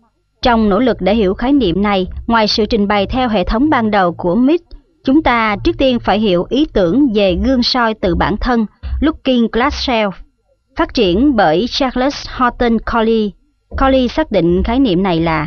Trong nỗ lực để hiểu khái niệm này, ngoài sự trình bày theo hệ thống ban đầu của MIT, chúng ta trước tiên phải hiểu ý tưởng về gương soi từ bản thân, Looking Glass Self, phát triển bởi Charles Horton Collie. Collie xác định khái niệm này là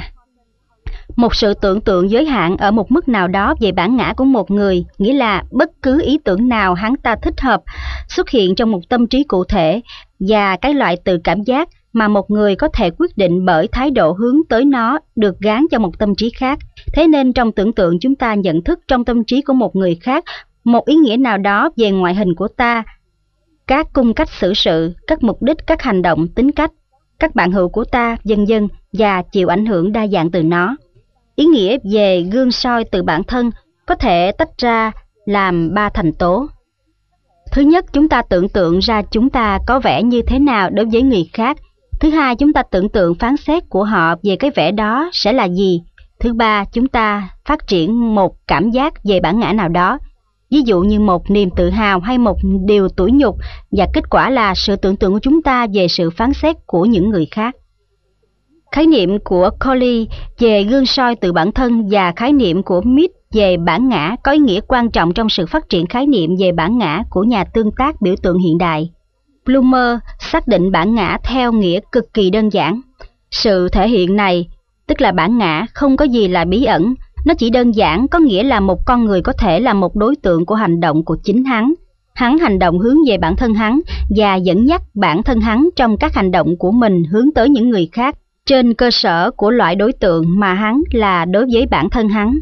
một sự tưởng tượng giới hạn ở một mức nào đó về bản ngã của một người, nghĩa là bất cứ ý tưởng nào hắn ta thích hợp xuất hiện trong một tâm trí cụ thể và cái loại tự cảm giác mà một người có thể quyết định bởi thái độ hướng tới nó được gán cho một tâm trí khác. Thế nên trong tưởng tượng chúng ta nhận thức trong tâm trí của một người khác một ý nghĩa nào đó về ngoại hình của ta, các cung cách xử sự, các mục đích, các hành động, tính cách, các bạn hữu của ta, vân vân, và chịu ảnh hưởng đa dạng từ nó. Ý nghĩa về gương soi từ bản thân có thể tách ra làm 3 thành tố. Thứ nhất, chúng ta tưởng tượng ra chúng ta có vẻ như thế nào đối với người khác. Thứ hai, chúng ta tưởng tượng phán xét của họ về cái vẻ đó sẽ là gì. Thứ ba, chúng ta phát triển một cảm giác về bản ngã nào đó, ví dụ như một niềm tự hào hay một điều tủi nhục, và kết quả là sự tưởng tượng của chúng ta về sự phán xét của những người khác. Khái niệm của Collie về gương soi từ bản thân và khái niệm của Mead về bản ngã có ý nghĩa quan trọng trong sự phát triển khái niệm về bản ngã của nhà tương tác biểu tượng hiện đại. Blumer xác định bản ngã theo nghĩa cực kỳ đơn giản. Sự thể hiện này, tức là bản ngã, không có gì là bí ẩn. Nó chỉ đơn giản có nghĩa là một con người có thể là một đối tượng của hành động của chính hắn. Hắn hành động hướng về bản thân hắn và dẫn dắt bản thân hắn trong các hành động của mình hướng tới những người khác trên cơ sở của loại đối tượng mà hắn là đối với bản thân hắn.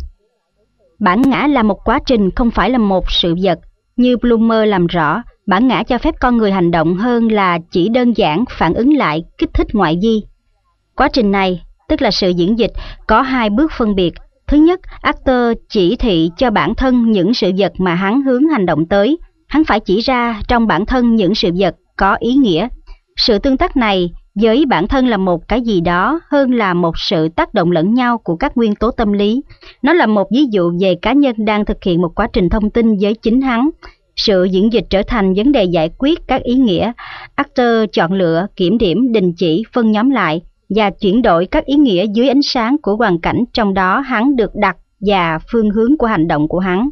Bản ngã là một quá trình, không phải là một sự vật. Như Blumer làm rõ, bản ngã cho phép con người hành động hơn là chỉ đơn giản phản ứng lại kích thích ngoại vi. Quá trình này, tức là sự diễn dịch, có 2 bước phân biệt. Thứ nhất, actor chỉ thị cho bản thân những sự vật mà hắn hướng hành động tới. Hắn phải chỉ ra trong bản thân những sự vật có ý nghĩa. Sự tương tác này với bản thân là một cái gì đó hơn là một sự tác động lẫn nhau của các nguyên tố tâm lý. Nó là một ví dụ về cá nhân đang thực hiện một quá trình thông tin với chính hắn. Sự diễn dịch trở thành vấn đề giải quyết các ý nghĩa. Actor chọn lựa, kiểm điểm, đình chỉ, phân nhóm lại và chuyển đổi các ý nghĩa dưới ánh sáng của hoàn cảnh trong đó hắn được đặt và phương hướng của hành động của hắn.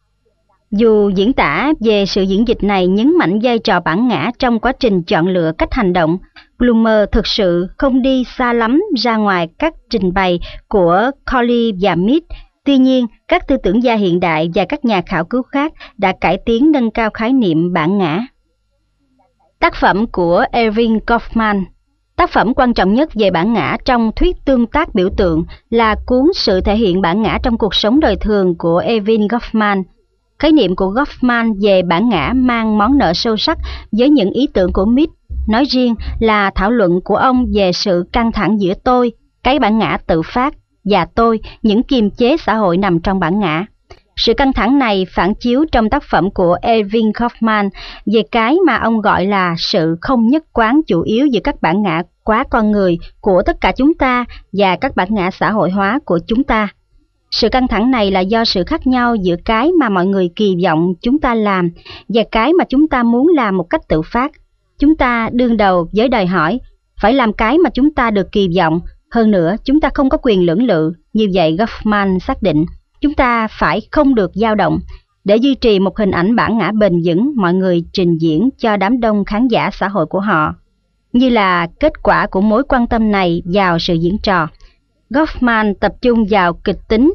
Dù diễn tả về sự diễn dịch này nhấn mạnh vai trò bản ngã trong quá trình chọn lựa cách hành động, Blumer thực sự không đi xa lắm ra ngoài các trình bày của Collie và Mead. Tuy nhiên, các tư tưởng gia hiện đại và các nhà khảo cứu khác đã cải tiến nâng cao khái niệm bản ngã. Tác phẩm của Erving Goffman. Tác phẩm quan trọng nhất về bản ngã trong thuyết tương tác biểu tượng là cuốn Sự thể hiện bản ngã trong cuộc sống đời thường của Erving Goffman. Khái niệm của Goffman về bản ngã mang món nợ sâu sắc với những ý tưởng của Mead. Nói riêng là thảo luận của ông về sự căng thẳng giữa tôi, cái bản ngã tự phát, và tôi, những kiềm chế xã hội nằm trong bản ngã. Sự căng thẳng này phản chiếu trong tác phẩm của Erving Goffman về cái mà ông gọi là sự không nhất quán chủ yếu giữa các bản ngã quá con người của tất cả chúng ta và các bản ngã xã hội hóa của chúng ta. Sự căng thẳng này là do sự khác nhau giữa cái mà mọi người kỳ vọng chúng ta làm và cái mà chúng ta muốn làm một cách tự phát. Chúng ta đương đầu với đòi hỏi phải làm cái mà chúng ta được kỳ vọng. Hơn nữa, chúng ta không có quyền lưỡng lự. Như vậy, Goffman xác định chúng ta phải không được dao động. Để duy trì một hình ảnh bản ngã bền vững, mọi người trình diễn cho đám đông khán giả xã hội của họ. Như là kết quả của mối quan tâm này vào sự diễn trò, Goffman tập trung vào kịch tính,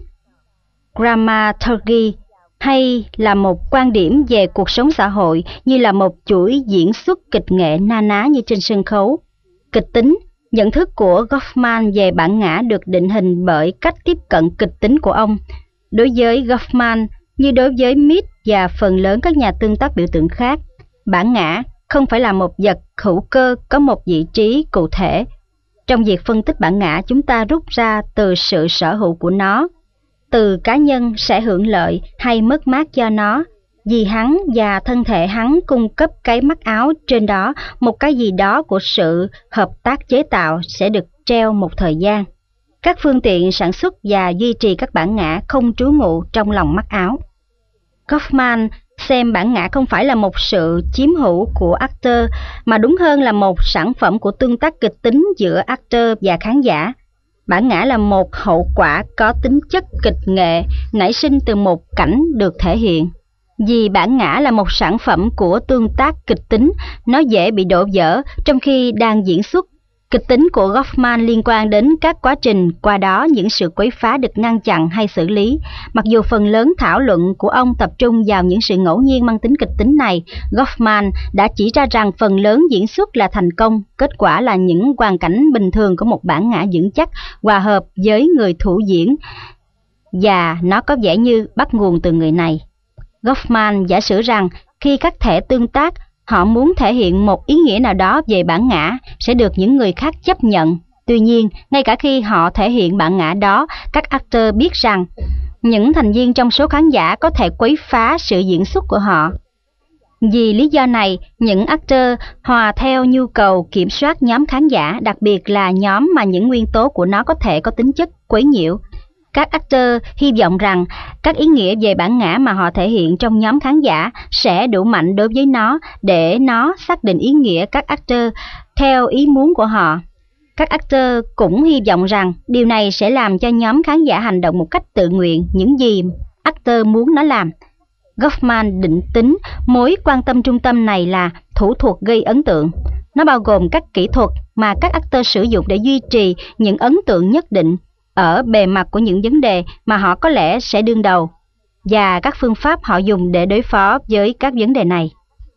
dramaturgy, hay là một quan điểm về cuộc sống xã hội như là một chuỗi diễn xuất kịch nghệ na ná như trên sân khấu. Kịch tính, nhận thức của Goffman về bản ngã được định hình bởi cách tiếp cận kịch tính của ông. Đối với Goffman, như đối với Mead và phần lớn các nhà tương tác biểu tượng khác, bản ngã không phải là một vật hữu cơ có một vị trí cụ thể. Trong việc phân tích bản ngã, chúng ta rút ra từ sự sở hữu của nó, từ cá nhân sẽ hưởng lợi hay mất mát do nó, vì hắn và thân thể hắn cung cấp cái mặc áo trên đó, một cái gì đó của sự hợp tác chế tạo sẽ được treo một thời gian. Các phương tiện sản xuất và duy trì các bản ngã không trú ngụ trong lòng mặc áo. Goffman xem bản ngã không phải là một sự chiếm hữu của actor, mà đúng hơn là một sản phẩm của tương tác kịch tính giữa actor và khán giả. Bản ngã là một hậu quả có tính chất kịch nghệ, nảy sinh từ một cảnh được thể hiện. Vì bản ngã là một sản phẩm của tương tác kịch tính, nó dễ bị đổ vỡ trong khi đang diễn xuất. Kịch tính của Goffman liên quan đến các quá trình, qua đó những sự quấy phá được ngăn chặn hay xử lý. Mặc dù phần lớn thảo luận của ông tập trung vào những sự ngẫu nhiên mang tính kịch tính này, Goffman đã chỉ ra rằng phần lớn diễn xuất là thành công, kết quả là những hoàn cảnh bình thường của một bản ngã vững chắc, hòa hợp với người thủ diễn, và nó có vẻ như bắt nguồn từ người này. Goffman giả sử rằng khi các thể tương tác, họ muốn thể hiện một ý nghĩa nào đó về bản ngã sẽ được những người khác chấp nhận. Tuy nhiên, ngay cả khi họ thể hiện bản ngã đó, các actor biết rằng những thành viên trong số khán giả có thể quấy phá sự diễn xuất của họ. Vì lý do này, những actor hòa theo nhu cầu kiểm soát nhóm khán giả, đặc biệt là nhóm mà những nguyên tố của nó có thể có tính chất quấy nhiễu. Các actor hy vọng rằng các ý nghĩa về bản ngã mà họ thể hiện trong nhóm khán giả sẽ đủ mạnh đối với nó để nó xác định ý nghĩa các actor theo ý muốn của họ. Các actor cũng hy vọng rằng điều này sẽ làm cho nhóm khán giả hành động một cách tự nguyện những gì actor muốn nó làm. Goffman định tính mối quan tâm trung tâm này là thủ thuật gây ấn tượng. Nó bao gồm các kỹ thuật mà các actor sử dụng để duy trì những ấn tượng nhất định ở bề mặt của những vấn đề mà họ có lẽ sẽ đương đầu, và các phương pháp họ dùng để đối phó với các vấn đề này.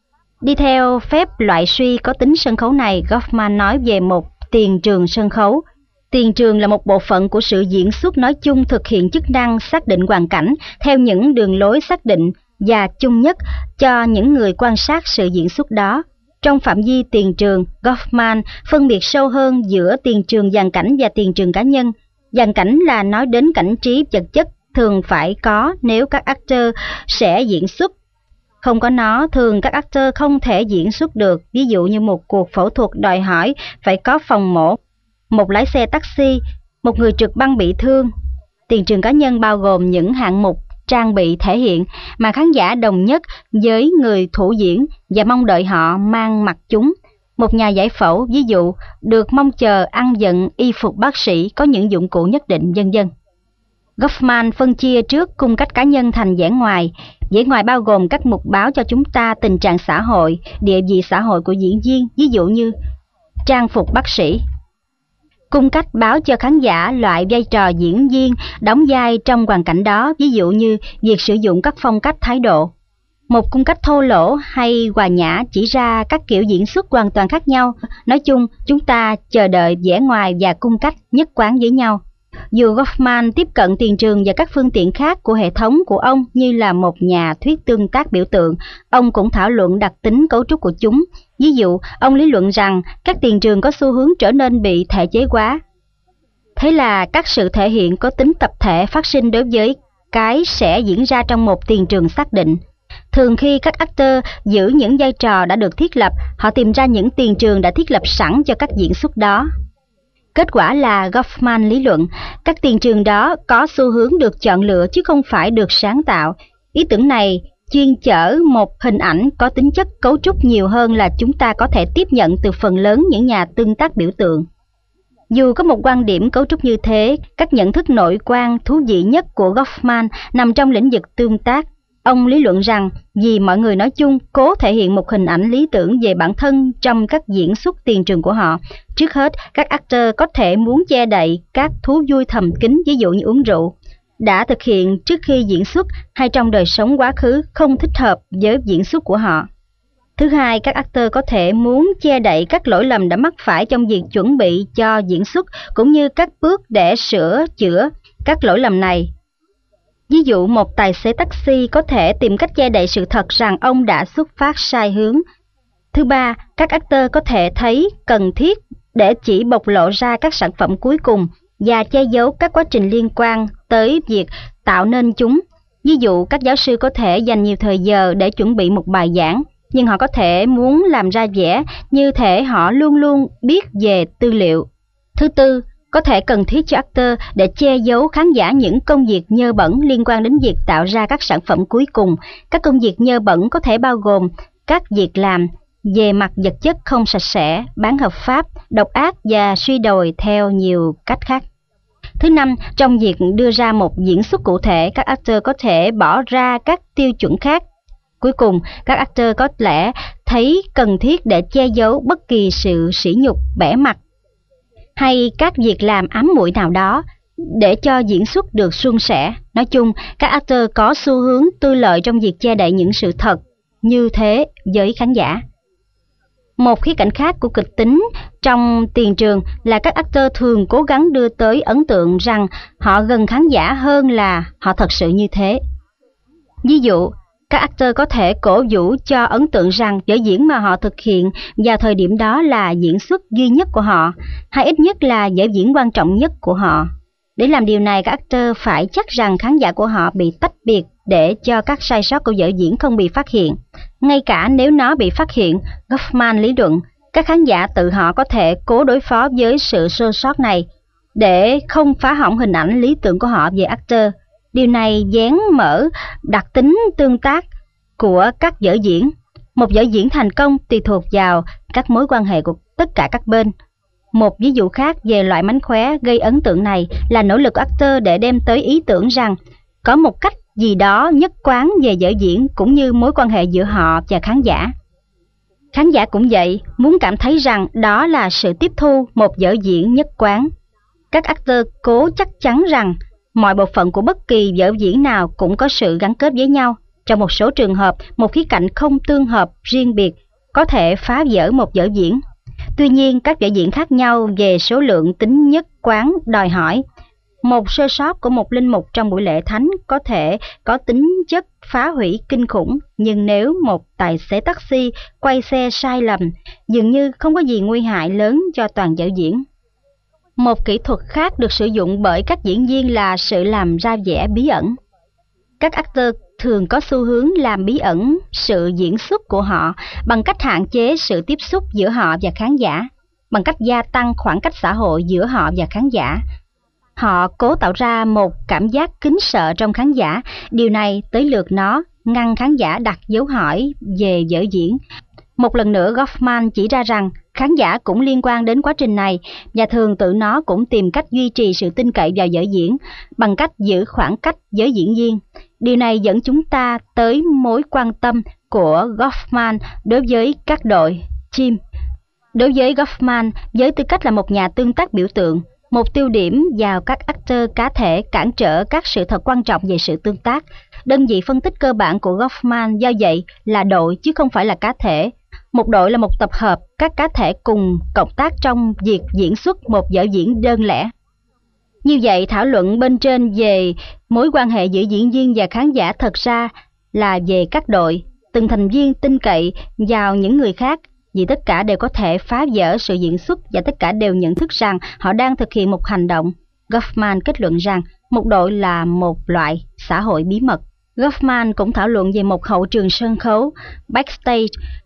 Đi theo phép loại suy có tính sân khấu này, Goffman nói về một tiền trường sân khấu. Tiền trường là một bộ phận của sự diễn xuất nói chung thực hiện chức năng xác định hoàn cảnh theo những đường lối xác định và chung nhất cho những người quan sát sự diễn xuất đó. Trong phạm vi tiền trường, Goffman phân biệt sâu hơn giữa tiền trường dàn cảnh và tiền trường cá nhân. Dàn cảnh là nói đến cảnh trí vật chất thường phải có nếu các actor sẽ diễn xuất. Không có nó, thường các actor không thể diễn xuất được. Ví dụ như một cuộc phẫu thuật đòi hỏi phải có phòng mổ, một lái xe taxi, một người trực băng bị thương. Tiền trường cá nhân bao gồm những hạng mục trang bị thể hiện mà khán giả đồng nhất với người thủ diễn và mong đợi họ mang mặc chúng. Một nhà giải phẫu, ví dụ, được mong chờ ăn vận y phục bác sĩ có những dụng cụ nhất định, vân vân. Goffman phân chia trước cung cách cá nhân thành vẻ ngoài. Vẻ ngoài bao gồm các mục báo cho chúng ta tình trạng xã hội, địa vị xã hội của diễn viên, ví dụ như trang phục bác sĩ. Cung cách báo cho khán giả loại vai trò diễn viên đóng vai trong hoàn cảnh đó, ví dụ như việc sử dụng các phong cách thái độ. Một cung cách thô lỗ hay hòa nhã chỉ ra các kiểu diễn xuất hoàn toàn khác nhau. Nói chung, chúng ta chờ đợi vẻ ngoài và cung cách nhất quán với nhau. Dù Goffman tiếp cận tiền trường và các phương tiện khác của hệ thống của ông như là một nhà thuyết tương tác biểu tượng, ông cũng thảo luận đặc tính cấu trúc của chúng. Ví dụ, ông lý luận rằng các tiền trường có xu hướng trở nên bị thể chế hóa. Thế là các sự thể hiện có tính tập thể phát sinh đối với cái sẽ diễn ra trong một tiền trường xác định. Thường khi các actor giữ những vai trò đã được thiết lập, họ tìm ra những tiền trường đã thiết lập sẵn cho các diễn xuất đó. Kết quả là, Goffman lý luận, các tiền trường đó có xu hướng được chọn lựa chứ không phải được sáng tạo. Ý tưởng này chuyên chở một hình ảnh có tính chất cấu trúc nhiều hơn là chúng ta có thể tiếp nhận từ phần lớn những nhà tương tác biểu tượng. Dù có một quan điểm cấu trúc như thế, các nhận thức nội quan thú vị nhất của Goffman nằm trong lĩnh vực tương tác. Ông lý luận rằng vì mọi người nói chung cố thể hiện một hình ảnh lý tưởng về bản thân trong các diễn xuất tiền trường của họ, trước hết các actor có thể muốn che đậy các thú vui thầm kín, ví dụ như uống rượu, đã thực hiện trước khi diễn xuất hay trong đời sống quá khứ không thích hợp với diễn xuất của họ. Thứ hai, các actor có thể muốn che đậy các lỗi lầm đã mắc phải trong việc chuẩn bị cho diễn xuất, cũng như các bước để sửa chữa các lỗi lầm này. Ví dụ, một tài xế taxi có thể tìm cách che đậy sự thật rằng ông đã xuất phát sai hướng. Thứ ba, các actor có thể thấy cần thiết để chỉ bộc lộ ra các sản phẩm cuối cùng và che giấu các quá trình liên quan tới việc tạo nên chúng. Ví dụ, các giáo sư có thể dành nhiều thời giờ để chuẩn bị một bài giảng, nhưng họ có thể muốn làm ra vẻ như thể họ luôn luôn biết về tư liệu. Thứ tư, có thể cần thiết cho actor để che giấu khán giả những công việc nhơ bẩn liên quan đến việc tạo ra các sản phẩm cuối cùng. Các công việc nhơ bẩn có thể bao gồm các việc làm về mặt vật chất không sạch sẽ, bán hợp pháp, độc ác và suy đồi theo nhiều cách khác. Thứ năm, trong việc đưa ra một diễn xuất cụ thể, các actor có thể bỏ ra các tiêu chuẩn khác. Cuối cùng, các actor có lẽ thấy cần thiết để che giấu bất kỳ sự sỉ nhục, bẽ mặt hay các việc làm ám muội nào đó để cho diễn xuất được suôn sẻ. Nói chung, các actor có xu hướng tư lợi trong việc che đậy những sự thật như thế với khán giả. Một khía cạnh khác của kịch tính trong tiền trường là các actor thường cố gắng đưa tới ấn tượng rằng họ gần khán giả hơn là họ thật sự như thế. Ví dụ, các actor có thể cổ vũ cho ấn tượng rằng vở diễn mà họ thực hiện vào thời điểm đó là diễn xuất duy nhất của họ, hay ít nhất là vở diễn quan trọng nhất của họ. Để làm điều này, các actor phải chắc rằng khán giả của họ bị tách biệt để cho các sai sót của vở diễn không bị phát hiện. Ngay cả nếu nó bị phát hiện, Goffman lý luận, các khán giả tự họ có thể cố đối phó với sự sơ sót này để không phá hỏng hình ảnh lý tưởng của họ về actor. Điều này vén mở đặc tính tương tác của các vở diễn. Một vở diễn thành công tùy thuộc vào các mối quan hệ của tất cả các bên. Một ví dụ khác về loại mánh khóe gây ấn tượng này là nỗ lực của actor để đem tới ý tưởng rằng có một cách gì đó nhất quán về vở diễn cũng như mối quan hệ giữa họ và khán giả. Khán giả cũng vậy, muốn cảm thấy rằng đó là sự tiếp thu một vở diễn nhất quán. Các actor cố chắc chắn rằng mọi bộ phận của bất kỳ vở diễn nào cũng có sự gắn kết với nhau. Trong một số trường hợp, một khía cạnh không tương hợp riêng biệt có thể phá vỡ một vở diễn. Tuy nhiên, các vở diễn khác nhau về số lượng tính nhất quán đòi hỏi một sơ sót của một linh mục trong buổi lễ thánh có thể có tính chất phá hủy kinh khủng, nhưng nếu một tài xế taxi quay xe sai lầm, dường như không có gì nguy hại lớn cho toàn vở diễn. Một kỹ thuật khác được sử dụng bởi các diễn viên là sự làm ra vẻ bí ẩn. Các actor thường có xu hướng làm bí ẩn sự diễn xuất của họ bằng cách hạn chế sự tiếp xúc giữa họ và khán giả, bằng cách gia tăng khoảng cách xã hội giữa họ và khán giả. Họ cố tạo ra một cảm giác kính sợ trong khán giả. Điều này tới lượt nó ngăn khán giả đặt dấu hỏi về vở diễn. Một lần nữa, Goffman chỉ ra rằng khán giả cũng liên quan đến quá trình này và thường tự nó cũng tìm cách duy trì sự tin cậy vào vở diễn bằng cách giữ khoảng cách với diễn viên. Điều này dẫn chúng ta tới mối quan tâm của Goffman đối với các đội team. Đối với Goffman, với tư cách là một nhà tương tác biểu tượng, một tiêu điểm vào các actor cá thể cản trở các sự thật quan trọng về sự tương tác. Đơn vị phân tích cơ bản của Goffman do vậy là đội chứ không phải là cá thể. Một đội là một tập hợp các cá thể cùng cộng tác trong việc diễn xuất một vở diễn đơn lẻ. Như vậy, thảo luận bên trên về mối quan hệ giữa diễn viên và khán giả thật ra là về các đội. Từng thành viên tin cậy vào những người khác vì tất cả đều có thể phá vỡ sự diễn xuất và tất cả đều nhận thức rằng họ đang thực hiện một hành động. Goffman kết luận rằng một đội là một loại xã hội bí mật. Goffman cũng thảo luận về một hậu trường sân khấu, backstage,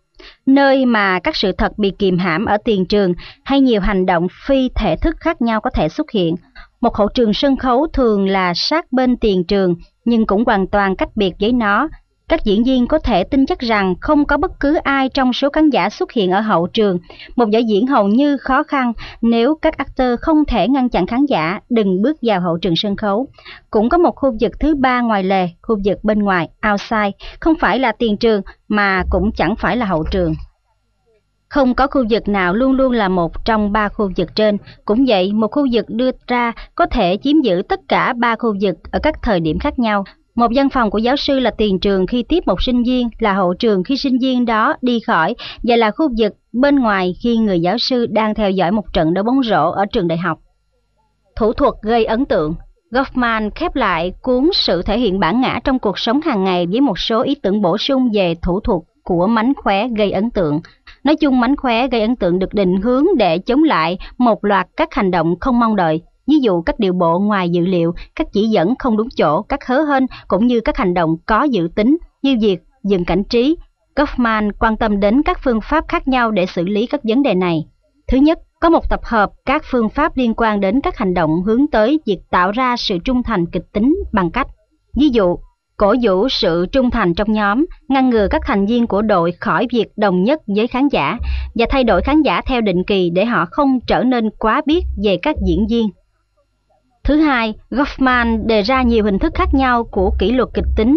nơi mà các sự thật bị kìm hãm ở tiền trường hay nhiều hành động phi thể thức khác nhau có thể xuất hiện. Một hậu trường sân khấu thường là sát bên tiền trường nhưng cũng hoàn toàn cách biệt với nó. Các diễn viên có thể tin chắc rằng không có bất cứ ai trong số khán giả xuất hiện ở hậu trường. Một vở diễn hầu như khó khăn nếu các actor không thể ngăn chặn khán giả đừng bước vào hậu trường sân khấu. Cũng có một khu vực thứ ba ngoài lề, khu vực bên ngoài, outside, không phải là tiền trường mà cũng chẳng phải là hậu trường. Không có khu vực nào luôn luôn là một trong ba khu vực trên. Cũng vậy, một khu vực đưa ra có thể chiếm giữ tất cả ba khu vực ở các thời điểm khác nhau. Một văn phòng của giáo sư là tiền trường khi tiếp một sinh viên, là hậu trường khi sinh viên đó đi khỏi, và là khu vực bên ngoài khi người giáo sư đang theo dõi một trận đấu bóng rổ ở trường đại học. Thủ thuật gây ấn tượng. Goffman khép lại cuốn Sự thể hiện bản ngã trong cuộc sống hàng ngày với một số ý tưởng bổ sung về thủ thuật của mánh khóe gây ấn tượng. Nói chung, mánh khóe gây ấn tượng được định hướng để chống lại một loạt các hành động không mong đợi. Ví dụ các điệu bộ ngoài dự liệu, các chỉ dẫn không đúng chỗ, các hớ hênh cũng như các hành động có dự tính như việc dừng cảnh trí. Goffman quan tâm đến các phương pháp khác nhau để xử lý các vấn đề này. Thứ nhất, có một tập hợp các phương pháp liên quan đến các hành động hướng tới việc tạo ra sự trung thành kịch tính bằng cách, ví dụ, cổ vũ sự trung thành trong nhóm, ngăn ngừa các thành viên của đội khỏi việc đồng nhất với khán giả và thay đổi khán giả theo định kỳ để họ không trở nên quá biết về các diễn viên. Thứ hai, Goffman đề ra nhiều hình thức khác nhau của kỷ luật kịch tính,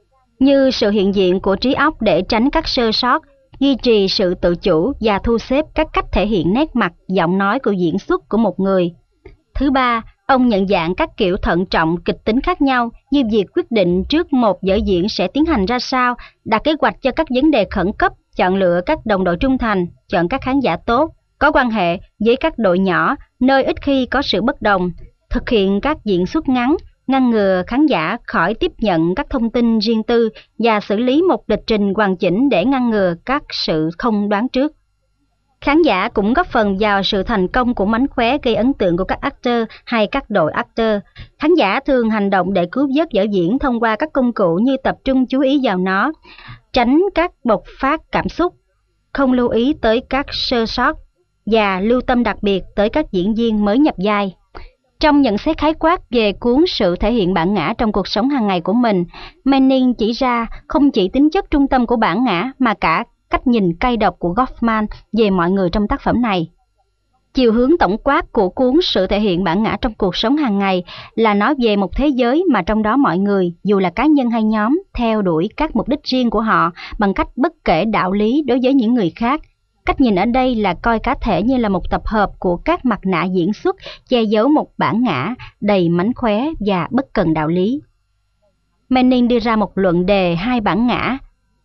như sự hiện diện của trí óc để tránh các sơ sót, duy trì sự tự chủ và thu xếp các cách thể hiện nét mặt, giọng nói của diễn xuất của một người. Thứ ba, ông nhận dạng các kiểu thận trọng kịch tính khác nhau, như việc quyết định trước một vở diễn sẽ tiến hành ra sao, đặt kế hoạch cho các vấn đề khẩn cấp, chọn lựa các đồng đội trung thành, chọn các khán giả tốt, có quan hệ với các đội nhỏ, nơi ít khi có sự bất đồng, thực hiện các diễn xuất ngắn, ngăn ngừa khán giả khỏi tiếp nhận các thông tin riêng tư và xử lý một lịch trình hoàn chỉnh để ngăn ngừa các sự không đoán trước. Khán giả cũng góp phần vào sự thành công của mánh khóe gây ấn tượng của các actor hay các đội actor. Khán giả thường hành động để cứu vớt vở diễn thông qua các công cụ như tập trung chú ý vào nó, tránh các bộc phát cảm xúc, không lưu ý tới các sơ sót và lưu tâm đặc biệt tới các diễn viên mới nhập vai. Trong nhận xét khái quát về cuốn Sự thể hiện bản ngã trong cuộc sống hàng ngày của mình, Manning chỉ ra không chỉ tính chất trung tâm của bản ngã mà cả cách nhìn cay độc của Goffman về mọi người trong tác phẩm này. Chiều hướng tổng quát của cuốn Sự thể hiện bản ngã trong cuộc sống hàng ngày là nói về một thế giới mà trong đó mọi người, dù là cá nhân hay nhóm, theo đuổi các mục đích riêng của họ bằng cách bất kể đạo lý đối với những người khác. Cách nhìn ở đây là coi cá thể như là một tập hợp của các mặt nạ diễn xuất che giấu một bản ngã đầy mánh khóe và bất cần đạo lý. Manning đưa ra một luận đề hai bản ngã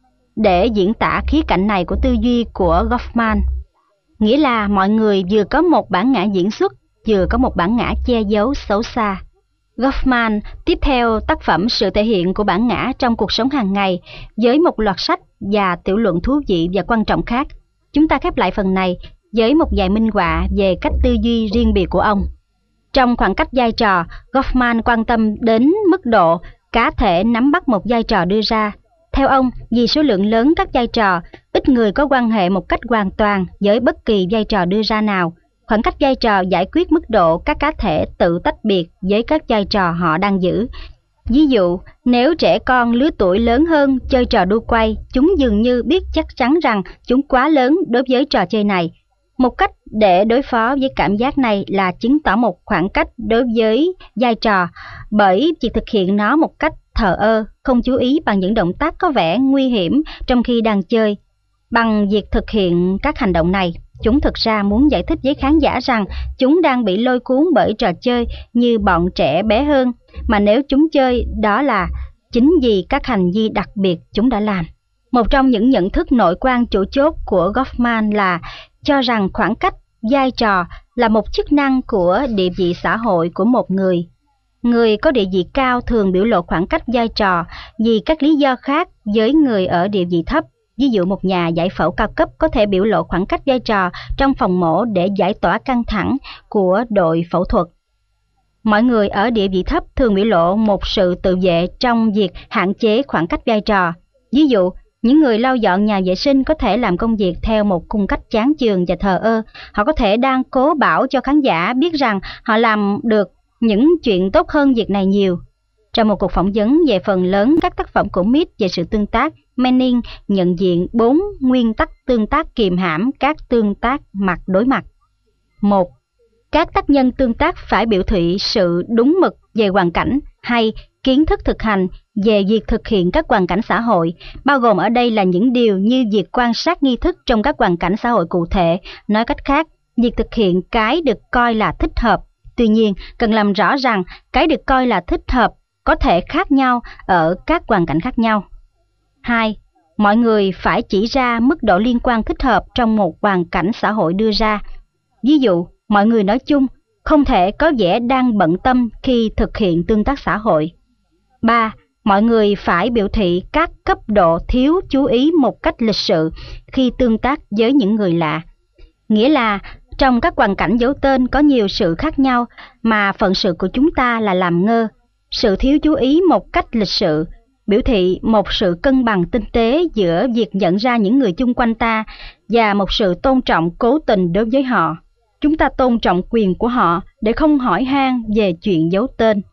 để diễn tả khía cạnh này của tư duy của Goffman, nghĩa là mọi người vừa có một bản ngã diễn xuất, vừa có một bản ngã che giấu xấu xa. Goffman tiếp theo tác phẩm Sự thể hiện của bản ngã trong cuộc sống hàng ngày với một loạt sách và tiểu luận thú vị và quan trọng khác. Chúng ta khép lại phần này với một vài minh họa về cách tư duy riêng biệt của ông. Trong khoảng cách vai trò, Goffman quan tâm đến mức độ cá thể nắm bắt một vai trò đưa ra. Theo ông, vì số lượng lớn các vai trò, ít người có quan hệ một cách hoàn toàn với bất kỳ vai trò đưa ra nào. Khoảng cách vai trò giải quyết mức độ các cá thể tự tách biệt với các vai trò họ đang giữ. Ví dụ, nếu trẻ con lứa tuổi lớn hơn chơi trò đu quay, chúng dường như biết chắc chắn rằng chúng quá lớn đối với trò chơi này. Một cách để đối phó với cảm giác này là chứng tỏ một khoảng cách đối với vai trò bởi việc thực hiện nó một cách thờ ơ, không chú ý bằng những động tác có vẻ nguy hiểm trong khi đang chơi. Bằng việc thực hiện các hành động này, chúng thực ra muốn giải thích với khán giả rằng chúng đang bị lôi cuốn bởi trò chơi như bọn trẻ bé hơn, mà nếu chúng chơi đó là chính vì các hành vi đặc biệt chúng đã làm. Một trong những nhận thức nội quan chủ chốt của Goffman là cho rằng khoảng cách vai trò là một chức năng của địa vị xã hội của một người. Người có địa vị cao thường biểu lộ khoảng cách vai trò vì các lý do khác với người ở địa vị thấp. Ví dụ một nhà giải phẫu cao cấp có thể biểu lộ khoảng cách vai trò trong phòng mổ để giải tỏa căng thẳng của đội phẫu thuật. Mọi người ở địa vị thấp thường biểu lộ một sự tự vệ trong việc hạn chế khoảng cách vai trò. Ví dụ, những người lau dọn nhà vệ sinh có thể làm công việc theo một cung cách chán chường và thờ ơ. Họ có thể đang cố bảo cho khán giả biết rằng họ làm được những chuyện tốt hơn việc này nhiều. Trong một cuộc phỏng vấn về phần lớn các tác phẩm của Mead về sự tương tác, Manning nhận diện 4 nguyên tắc tương tác kiềm hãm các tương tác mặt đối mặt. 1. Các tác nhân tương tác phải biểu thị sự đúng mực về hoàn cảnh hay kiến thức thực hành về việc thực hiện các hoàn cảnh xã hội, bao gồm ở đây là những điều như việc quan sát nghi thức trong các hoàn cảnh xã hội cụ thể. Nói cách khác, việc thực hiện cái được coi là thích hợp. Tuy nhiên, cần làm rõ rằng cái được coi là thích hợp có thể khác nhau ở các hoàn cảnh khác nhau. 2. Mọi người phải chỉ ra mức độ liên quan thích hợp trong một hoàn cảnh xã hội đưa ra. Ví dụ, mọi người nói chung không thể có vẻ đang bận tâm khi thực hiện tương tác xã hội. 3. Mọi người phải biểu thị các cấp độ thiếu chú ý một cách lịch sự khi tương tác với những người lạ. Nghĩa là trong các hoàn cảnh giấu tên có nhiều sự khác nhau mà phận sự của chúng ta là làm ngơ. Sự thiếu chú ý một cách lịch sự biểu thị một sự cân bằng tinh tế giữa việc nhận ra những người chung quanh ta và một sự tôn trọng cố tình đối với họ. Chúng ta tôn trọng quyền của họ để không hỏi han về chuyện giấu tên.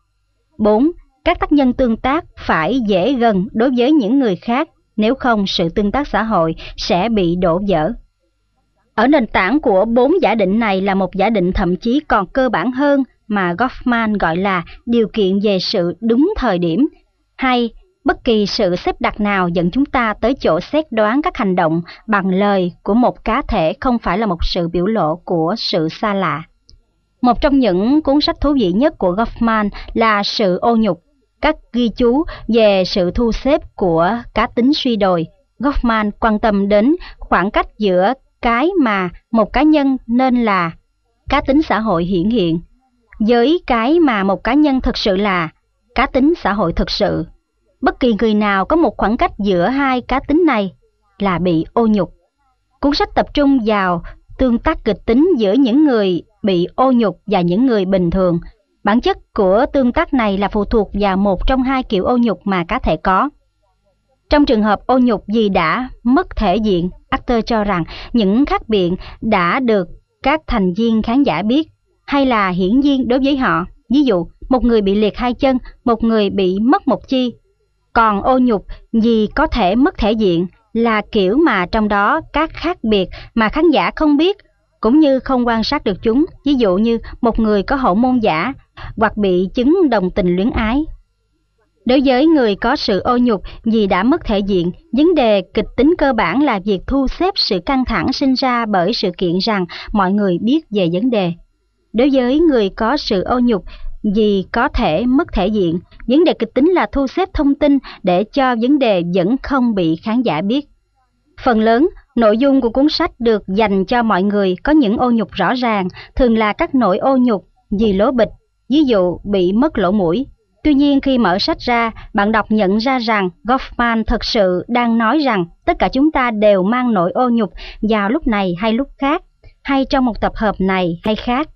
4. Các tác nhân tương tác phải dễ gần đối với những người khác, nếu không sự tương tác xã hội sẽ bị đổ vỡ. Ở nền tảng của 4 giả định này là một giả định thậm chí còn cơ bản hơn mà Goffman gọi là điều kiện về sự đúng thời điểm, hay bất kỳ sự xếp đặt nào dẫn chúng ta tới chỗ xét đoán các hành động bằng lời của một cá thể không phải là một sự biểu lộ của sự xa lạ. Một trong những cuốn sách thú vị nhất của Goffman là Sự ô nhục, các ghi chú về sự thu xếp của cá tính suy đồi. Goffman quan tâm đến khoảng cách giữa cái mà một cá nhân nên là cá tính xã hội hiển hiện với cái mà một cá nhân thực sự là cá tính xã hội thực sự. Bất kỳ người nào có một khoảng cách giữa hai cá tính này là bị ô nhục. Cuốn sách tập trung vào tương tác kịch tính giữa những người bị ô nhục và những người bình thường. Bản chất của tương tác này là phụ thuộc vào một trong hai kiểu ô nhục mà cá thể có. Trong trường hợp ô nhục vì đã mất thể diện, Arthur cho rằng những khác biệt đã được các thành viên khán giả biết hay là hiển nhiên đối với họ. Ví dụ, một người bị liệt hai chân, một người bị mất một chi. Còn ô nhục vì có thể mất thể diện là kiểu mà trong đó các khác biệt mà khán giả không biết cũng như không quan sát được chúng. Ví dụ như một người có hậu môn giả hoặc bị chứng đồng tình luyến ái. Đối với người có sự ô nhục vì đã mất thể diện, vấn đề kịch tính cơ bản là việc thu xếp sự căng thẳng sinh ra bởi sự kiện rằng mọi người biết về vấn đề. Đối với người có sự ô nhục vì có thể mất thể diện, vấn đề kịch tính là thu xếp thông tin để cho vấn đề vẫn không bị khán giả biết. Phần lớn, nội dung của cuốn sách được dành cho mọi người có những ô nhục rõ ràng, thường là các nỗi ô nhục vì lố bịch, ví dụ bị mất lỗ mũi. Tuy nhiên khi mở sách ra, bạn đọc nhận ra rằng Goffman thật sự đang nói rằng tất cả chúng ta đều mang nỗi ô nhục vào lúc này hay lúc khác, hay trong một tập hợp này hay khác.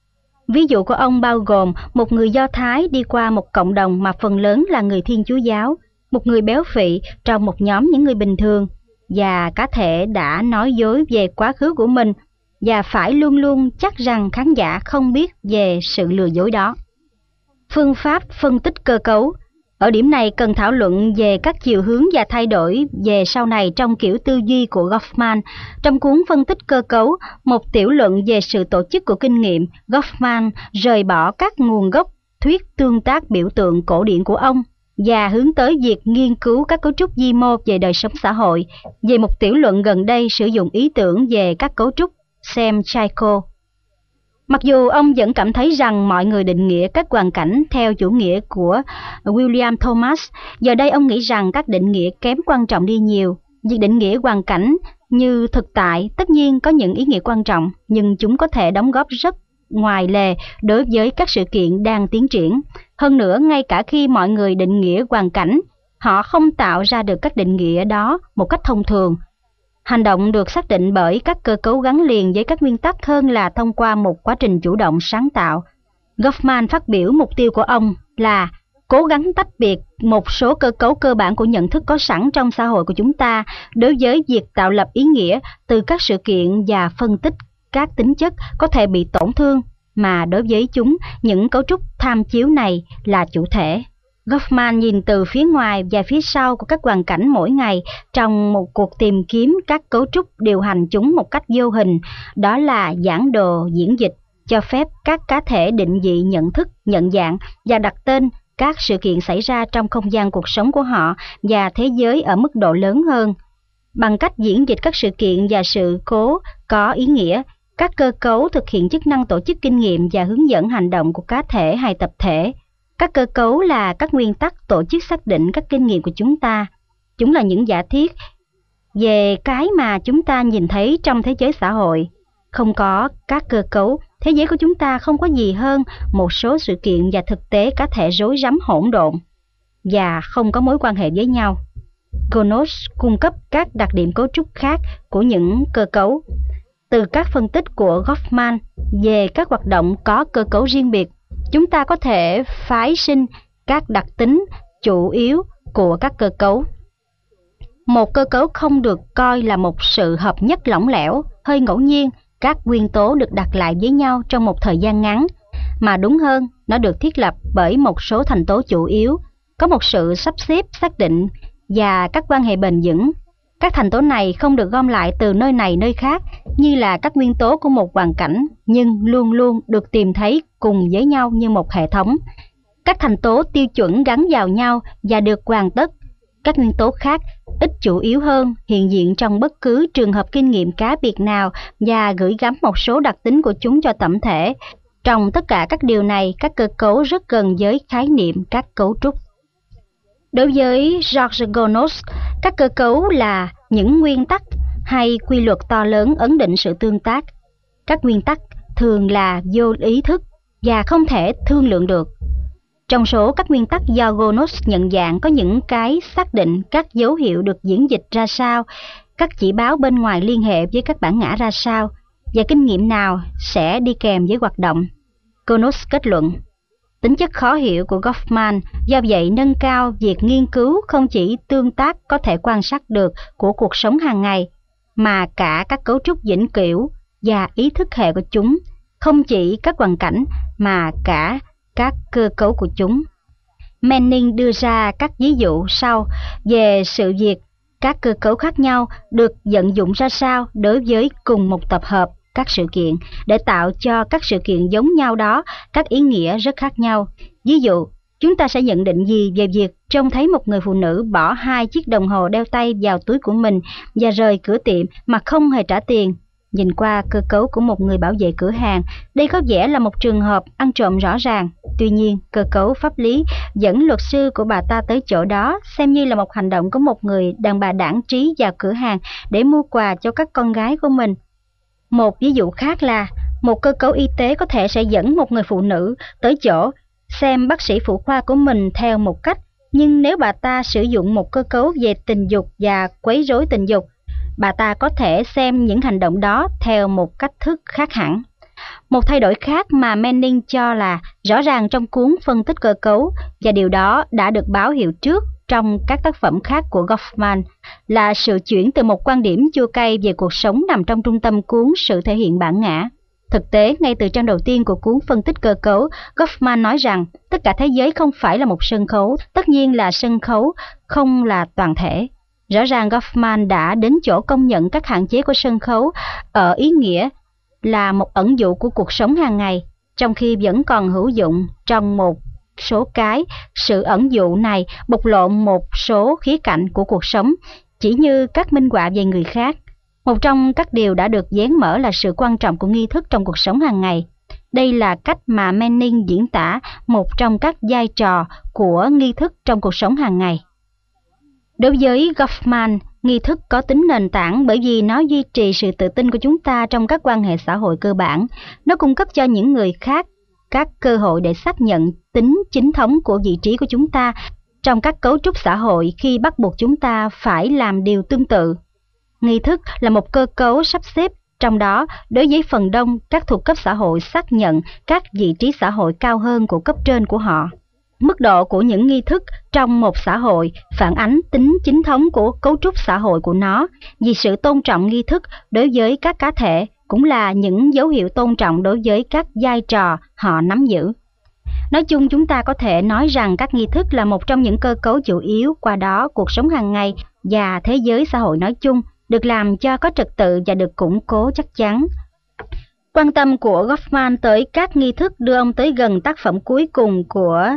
Ví dụ của ông bao gồm một người Do Thái đi qua một cộng đồng mà phần lớn là người Thiên Chúa giáo, một người béo phì trong một nhóm những người bình thường, và cá thể đã nói dối về quá khứ của mình và phải luôn luôn chắc rằng khán giả không biết về sự lừa dối đó. Phương pháp phân tích cơ cấu. Ở điểm này cần thảo luận về các chiều hướng và thay đổi về sau này trong kiểu tư duy của Goffman. Trong cuốn phân tích cơ cấu, một tiểu luận về sự tổ chức của kinh nghiệm, Goffman rời bỏ các nguồn gốc thuyết tương tác biểu tượng cổ điển của ông và hướng tới việc nghiên cứu các cấu trúc vi mô về đời sống xã hội. Về một tiểu luận gần đây sử dụng ý tưởng về các cấu trúc Semchenko. Mặc dù ông vẫn cảm thấy rằng mọi người định nghĩa các hoàn cảnh theo chủ nghĩa của William Thomas, giờ đây ông nghĩ rằng các định nghĩa kém quan trọng đi nhiều. Việc định nghĩa hoàn cảnh như thực tại tất nhiên có những ý nghĩa quan trọng, nhưng chúng có thể đóng góp rất ngoài lề đối với các sự kiện đang tiến triển. Hơn nữa, ngay cả khi mọi người định nghĩa hoàn cảnh, họ không tạo ra được các định nghĩa đó một cách thông thường. Hành động được xác định bởi các cơ cấu gắn liền với các nguyên tắc hơn là thông qua một quá trình chủ động sáng tạo. Goffman phát biểu mục tiêu của ông là cố gắng tách biệt một số cơ cấu cơ bản của nhận thức có sẵn trong xã hội của chúng ta đối với việc tạo lập ý nghĩa từ các sự kiện và phân tích các tính chất có thể bị tổn thương, mà đối với chúng, những cấu trúc tham chiếu này là chủ thể. Goffman nhìn từ phía ngoài và phía sau của các hoàn cảnh mỗi ngày trong một cuộc tìm kiếm các cấu trúc điều hành chúng một cách vô hình, đó là giảng đồ diễn dịch, cho phép các cá thể định vị nhận thức, nhận dạng và đặt tên các sự kiện xảy ra trong không gian cuộc sống của họ và thế giới ở mức độ lớn hơn. Bằng cách diễn dịch các sự kiện và sự cố có ý nghĩa, các cơ cấu thực hiện chức năng tổ chức kinh nghiệm và hướng dẫn hành động của cá thể hay tập thể. Các cơ cấu là các nguyên tắc tổ chức xác định các kinh nghiệm của chúng ta. Chúng là những giả thiết về cái mà chúng ta nhìn thấy trong thế giới xã hội. Không có các cơ cấu, thế giới của chúng ta không có gì hơn một số sự kiện và thực tế cá thể rối rắm hỗn độn và không có mối quan hệ với nhau. Gonos cung cấp các đặc điểm cấu trúc khác của những cơ cấu. Từ các phân tích của Goffman về các hoạt động có cơ cấu riêng biệt, chúng ta có thể phái sinh các đặc tính chủ yếu của các cơ cấu. Một cơ cấu không được coi là một sự hợp nhất lỏng lẻo, hơi ngẫu nhiên, các nguyên tố được đặt lại với nhau trong một thời gian ngắn, mà đúng hơn, nó được thiết lập bởi một số thành tố chủ yếu, có một sự sắp xếp xác định và các quan hệ bền vững. Các thành tố này không được gom lại từ nơi này nơi khác như là các nguyên tố của một hoàn cảnh, nhưng luôn luôn được tìm thấy cùng với nhau như một hệ thống. Các thành tố tiêu chuẩn gắn vào nhau và được hoàn tất. Các nguyên tố khác, ít chủ yếu hơn, hiện diện trong bất cứ trường hợp kinh nghiệm cá biệt nào và gửi gắm một số đặc tính của chúng cho tổng thể. Trong tất cả các điều này, các cơ cấu rất gần với khái niệm các cấu trúc. Đối với George Gonos, các cơ cấu là những nguyên tắc hay quy luật to lớn ấn định sự tương tác. Các nguyên tắc thường là vô ý thức và không thể thương lượng được. Trong số các nguyên tắc do Gonos nhận dạng có những cái xác định các dấu hiệu được diễn dịch ra sao, các chỉ báo bên ngoài liên hệ với các bản ngã ra sao, và kinh nghiệm nào sẽ đi kèm với hoạt động. Gonos kết luận, tính chất khó hiểu của Goffman do vậy nâng cao việc nghiên cứu không chỉ tương tác có thể quan sát được của cuộc sống hàng ngày, mà cả các cấu trúc vĩnh cửu và ý thức hệ của chúng, không chỉ các hoàn cảnh mà cả các cơ cấu của chúng. Manning đưa ra các ví dụ sau về sự việc các cơ cấu khác nhau được vận dụng ra sao đối với cùng một tập hợp các sự kiện để tạo cho các sự kiện giống nhau đó các ý nghĩa rất khác nhau. Ví dụ, chúng ta sẽ nhận định gì về việc trông thấy một người phụ nữ bỏ 2 chiếc đồng hồ đeo tay vào túi của mình và rời cửa tiệm mà không hề trả tiền? Nhìn qua cơ cấu của một người bảo vệ cửa hàng, đây có vẻ là một trường hợp ăn trộm rõ ràng. Tuy nhiên, cơ cấu pháp lý dẫn luật sư của bà ta tới chỗ đó xem như là một hành động của một người đàn bà đãng trí vào cửa hàng để mua quà cho các con gái của mình. Một ví dụ khác là một cơ cấu y tế có thể sẽ dẫn một người phụ nữ tới chỗ xem bác sĩ phụ khoa của mình theo một cách, nhưng nếu bà ta sử dụng một cơ cấu về tình dục và quấy rối tình dục, bà ta có thể xem những hành động đó theo một cách thức khác hẳn. Một thay đổi khác mà Manning cho là rõ ràng trong cuốn phân tích cơ cấu, và điều đó đã được báo hiệu trước trong các tác phẩm khác của Goffman, là sự chuyển từ một quan điểm chua cay về cuộc sống nằm trong trung tâm cuốn Sự thể hiện bản ngã. Thực tế, ngay từ trang đầu tiên của cuốn phân tích cơ cấu, Goffman nói rằng tất cả thế giới không phải là một sân khấu, tất nhiên là sân khấu không là toàn thể. Rõ ràng Goffman đã đến chỗ công nhận các hạn chế của sân khấu ở ý nghĩa là một ẩn dụ của cuộc sống hàng ngày, trong khi vẫn còn hữu dụng trong một số cái. Sự ẩn dụ này bộc lộ một số khía cạnh của cuộc sống, chỉ như các minh họa về người khác. Một trong các điều đã được dán mở là sự quan trọng của nghi thức trong cuộc sống hàng ngày. Đây là cách mà Manning diễn tả một trong các vai trò của nghi thức trong cuộc sống hàng ngày. Đối với Goffman, nghi thức có tính nền tảng bởi vì nó duy trì sự tự tin của chúng ta trong các quan hệ xã hội cơ bản. Nó cung cấp cho những người khác các cơ hội để xác nhận tính chính thống của vị trí của chúng ta trong các cấu trúc xã hội khi bắt buộc chúng ta phải làm điều tương tự. Nghi thức là một cơ cấu sắp xếp, trong đó đối với phần đông các thuộc cấp xã hội xác nhận các vị trí xã hội cao hơn của cấp trên của họ. Mức độ của những nghi thức trong một xã hội phản ánh tính chính thống của cấu trúc xã hội của nó, vì sự tôn trọng nghi thức đối với các cá thể cũng là những dấu hiệu tôn trọng đối với các vai trò họ nắm giữ. Nói chung, chúng ta có thể nói rằng các nghi thức là một trong những cơ cấu chủ yếu, qua đó cuộc sống hàng ngày và thế giới xã hội nói chung được làm cho có trật tự và được củng cố chắc chắn. Quan tâm của Goffman tới các nghi thức đưa ông tới gần tác phẩm cuối cùng của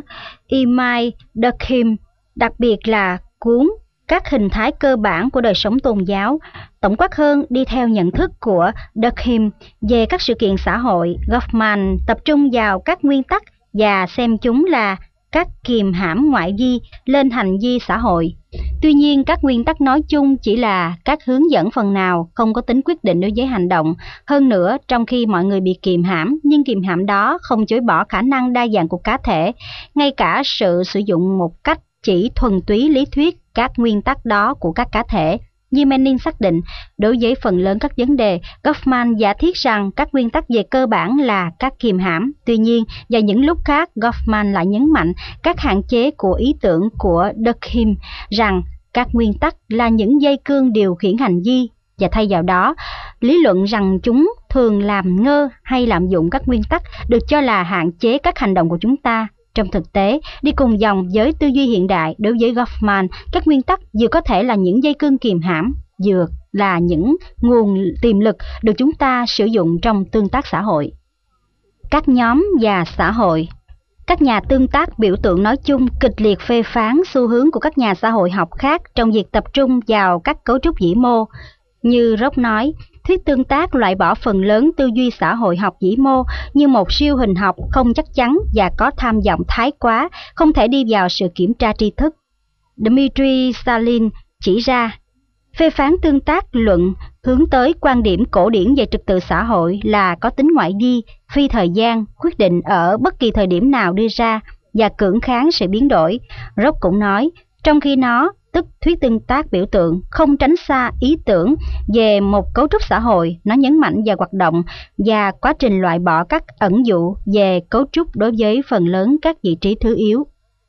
Emile Durkheim, đặc biệt là cuốn Các hình thái cơ bản của đời sống tôn giáo. Tổng quát hơn, đi theo nhận thức của Durkheim về các sự kiện xã hội, Goffman tập trung vào các nguyên tắc và xem chúng là các kiềm hãm ngoại vi lên hành vi xã hội. Tuy nhiên, các nguyên tắc nói chung chỉ là các hướng dẫn phần nào, không có tính quyết định đối với hành động. Hơn nữa, trong khi mọi người bị kìm hãm, nhưng kìm hãm đó không chối bỏ khả năng đa dạng của cá thể. Ngay cả sự sử dụng một cách chỉ thuần túy lý thuyết các nguyên tắc đó của các cá thể, như Manning xác định, đối với phần lớn các vấn đề, Goffman giả thiết rằng các nguyên tắc về cơ bản là các kiềm hãm. Tuy nhiên, vào những lúc khác, Goffman lại nhấn mạnh các hạn chế của ý tưởng của Durkheim rằng các nguyên tắc là những dây cương điều khiển hành vi, và thay vào đó, lý luận rằng chúng thường làm ngơ hay lạm dụng các nguyên tắc được cho là hạn chế các hành động của chúng ta. Trong thực tế, đi cùng dòng với tư duy hiện đại, đối với Goffman, các nguyên tắc vừa có thể là những dây cương kiềm hãm, dược là những nguồn tiềm lực được chúng ta sử dụng trong tương tác xã hội. Các nhóm và xã hội. Các nhà tương tác biểu tượng nói chung kịch liệt phê phán xu hướng của các nhà xã hội học khác trong việc tập trung vào các cấu trúc vĩ mô. Như Rock nói, thuyết tương tác loại bỏ phần lớn tư duy xã hội học vĩ mô như một siêu hình học không chắc chắn và có tham vọng thái quá, không thể đi vào sự kiểm tra tri thức. Dmitry Stalin chỉ ra, phê phán tương tác luận hướng tới quan điểm cổ điển về trật tự xã hội là có tính ngoại vi, phi thời gian, quyết định ở bất kỳ thời điểm nào đưa ra và cưỡng kháng sự biến đổi. Rock cũng nói, trong khi nó, tức thuyết tương tác biểu tượng, không tránh xa ý tưởng về một cấu trúc xã hội, nó nhấn mạnh vào hoạt động và quá trình loại bỏ các ẩn dụ về cấu trúc đối với phần lớn các vị trí thứ yếu.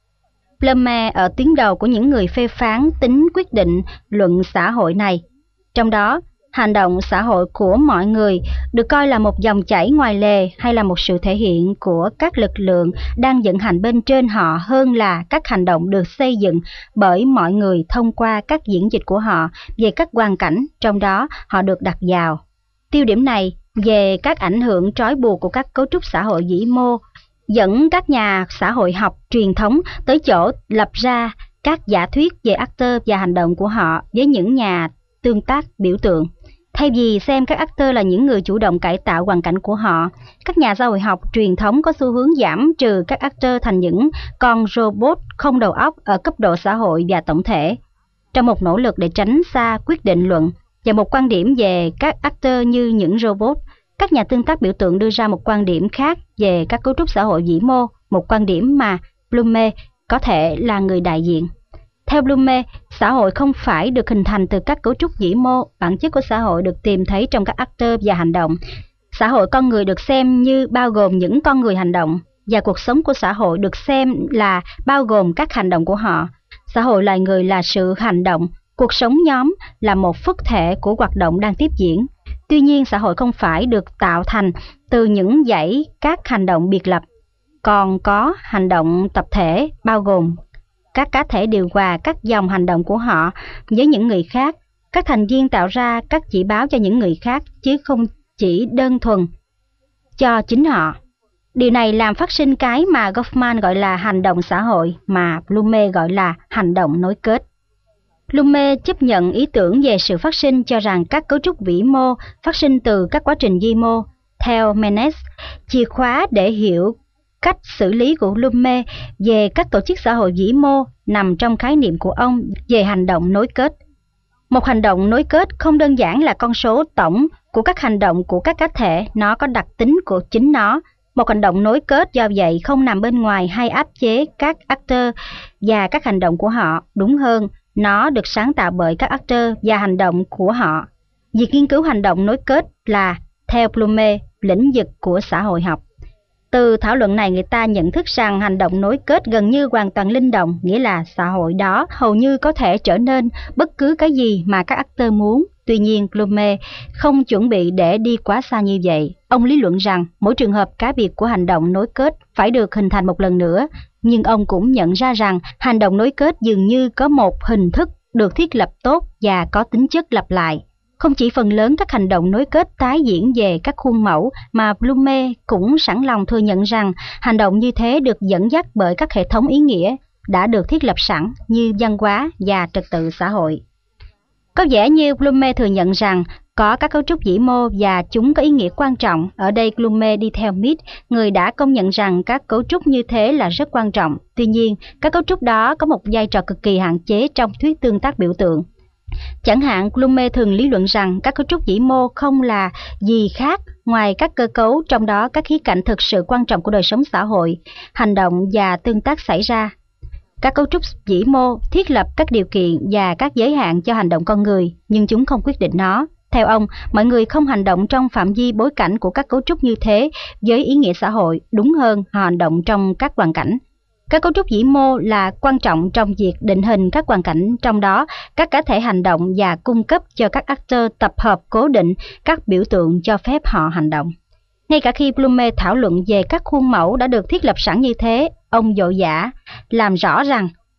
Plumer ở tuyến đầu của những người phê phán tính quyết định luận xã hội này. Trong đó, hành động xã hội của mọi người được coi là một dòng chảy ngoài lề hay là một sự thể hiện của các lực lượng đang vận hành bên trên họ hơn là các hành động được xây dựng bởi mọi người thông qua các diễn dịch của họ về các hoàn cảnh trong đó họ được đặt vào. Tiêu điểm này về các ảnh hưởng trói buộc của các cấu trúc xã hội vĩ mô dẫn các nhà xã hội học truyền thống tới chỗ lập ra các giả thuyết về actor và hành động của họ với những nhà tương tác biểu tượng. Thay vì xem các actor là những người chủ động cải tạo hoàn cảnh của họ, các nhà xã hội học truyền thống có xu hướng giảm trừ các actor thành những con robot không đầu óc ở cấp độ xã hội và tổng thể. Trong một nỗ lực để tránh xa quyết định luận và một quan điểm về các actor như những robot, các nhà tương tác biểu tượng đưa ra một quan điểm khác về các cấu trúc xã hội vĩ mô, một quan điểm mà Plumer có thể là người đại diện. Theo Plumer, xã hội không phải được hình thành từ các cấu trúc vĩ mô, bản chất của xã hội được tìm thấy trong các actor và hành động. Xã hội con người được xem như bao gồm những con người hành động, và cuộc sống của xã hội được xem là bao gồm các hành động của họ. Xã hội loài người là sự hành động, cuộc sống nhóm là một phức thể của hoạt động đang tiếp diễn. Tuy nhiên, xã hội không phải được tạo thành từ những dãy các hành động biệt lập, còn có hành động tập thể bao gồm các cá thể điều hòa các dòng hành động của họ với những người khác. Các thành viên tạo ra các chỉ báo cho những người khác chứ không chỉ đơn thuần cho chính họ. Điều này làm phát sinh cái mà Goffman gọi là hành động xã hội, mà Plumer gọi là hành động nối kết. Plumer chấp nhận ý tưởng về sự phát sinh, cho rằng các cấu trúc vĩ mô phát sinh từ các quá trình vi mô. Theo Menes, chìa khóa để hiểu cách xử lý của Plumer về các tổ chức xã hội vĩ mô nằm trong khái niệm của ông về hành động nối kết. Một hành động nối kết không đơn giản là con số tổng của các hành động của các cá thể, nó có đặc tính của chính nó. Một hành động nối kết do vậy không nằm bên ngoài hay áp chế các actor và các hành động của họ. Đúng hơn, nó được sáng tạo bởi các actor và hành động của họ. Việc nghiên cứu hành động nối kết là, theo Plumer, lĩnh vực của xã hội học. Từ thảo luận này, người ta nhận thức rằng hành động nối kết gần như hoàn toàn linh động, nghĩa là xã hội đó hầu như có thể trở nên bất cứ cái gì mà các actor muốn. Tuy nhiên, Plumer không chuẩn bị để đi quá xa như vậy. Ông lý luận rằng mỗi trường hợp cá biệt của hành động nối kết phải được hình thành một lần nữa, nhưng ông cũng nhận ra rằng hành động nối kết dường như có một hình thức được thiết lập tốt và có tính chất lặp lại. Không chỉ phần lớn các hành động nối kết tái diễn về các khuôn mẫu, mà Plumer cũng sẵn lòng thừa nhận rằng hành động như thế được dẫn dắt bởi các hệ thống ý nghĩa đã được thiết lập sẵn như văn hóa và trật tự xã hội. Có vẻ như Plumer thừa nhận rằng có các cấu trúc vĩ mô và chúng có ý nghĩa quan trọng. Ở đây Plumer đi theo Mitt, người đã công nhận rằng các cấu trúc như thế là rất quan trọng. Tuy nhiên, các cấu trúc đó có một vai trò cực kỳ hạn chế trong thuyết tương tác biểu tượng. Chẳng hạn, Plumer thường lý luận rằng các cấu trúc vĩ mô không là gì khác ngoài các cơ cấu, trong đó các khía cạnh thực sự quan trọng của đời sống xã hội, hành động và tương tác xảy ra. Các cấu trúc vĩ mô thiết lập các điều kiện và các giới hạn cho hành động con người, nhưng chúng không quyết định nó. Theo ông, mọi người không hành động trong phạm vi bối cảnh của các cấu trúc như thế với ý nghĩa xã hội, đúng hơn họ hành động trong các hoàn cảnh. Các cấu trúc vĩ mô là quan trọng trong việc định hình các hoàn cảnh, trong đó các cá thể hành động và cung cấp cho các actor tập hợp cố định các biểu tượng cho phép họ hành động. Ngay cả khi Plumer thảo luận về các khuôn mẫu đã được thiết lập sẵn như thế, ông dội dã làm rõ rằng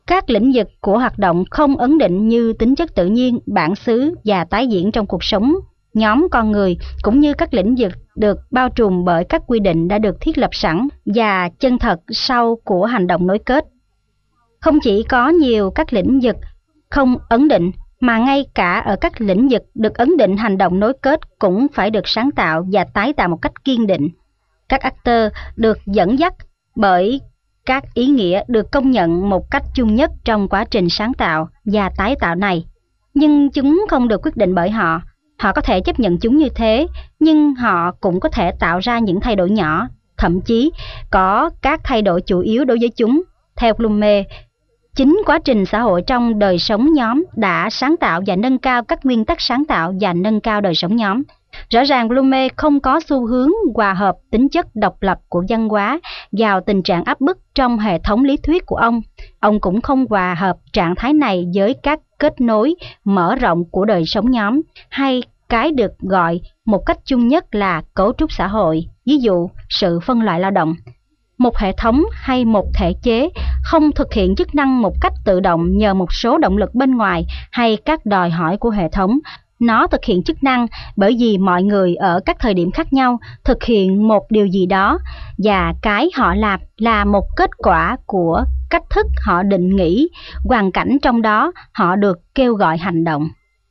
Các lĩnh vực của hoạt động không ấn định như tính chất tự nhiên, bản xứ và tái diễn trong cuộc sống nhóm con người, cũng như các lĩnh vực được bao trùm bởi các quy định đã được thiết lập sẵn và chân thật sau của hành động nối kết. Không chỉ có nhiều các lĩnh vực không ấn định, mà ngay cả ở các lĩnh vực được ấn định, hành động nối kết cũng phải được sáng tạo và tái tạo một cách kiên định. Các actor được dẫn dắt bởi các ý nghĩa được công nhận một cách chung nhất trong quá trình sáng tạo và tái tạo này, nhưng chúng không được quyết định bởi họ. Họ có thể chấp nhận chúng như thế, nhưng họ cũng có thể tạo ra những thay đổi nhỏ, thậm chí có các thay đổi chủ yếu đối với chúng. Theo Blume, chính quá trình xã hội trong đời sống nhóm đã sáng tạo và nâng cao các nguyên tắc sáng tạo và nâng cao đời sống nhóm. Rõ ràng Blume không có xu hướng hòa hợp tính chất độc lập của văn hóa vào tình trạng áp bức trong hệ thống lý thuyết của ông. Ông cũng không hòa hợp trạng thái này với các kết nối mở rộng của đời sống nhóm, hay cái được gọi một cách chung nhất là cấu trúc xã hội, ví dụ sự phân loại lao động. Một hệ thống hay một thể chế không thực hiện chức năng một cách tự động nhờ một số động lực bên ngoài hay các đòi hỏi của hệ thống. Nó thực hiện chức năng bởi vì mọi người ở các thời điểm khác nhau thực hiện một điều gì đó, và cái họ làm là một kết quả của cách thức họ định nghĩa hoàn cảnh trong đó họ được kêu gọi hành động.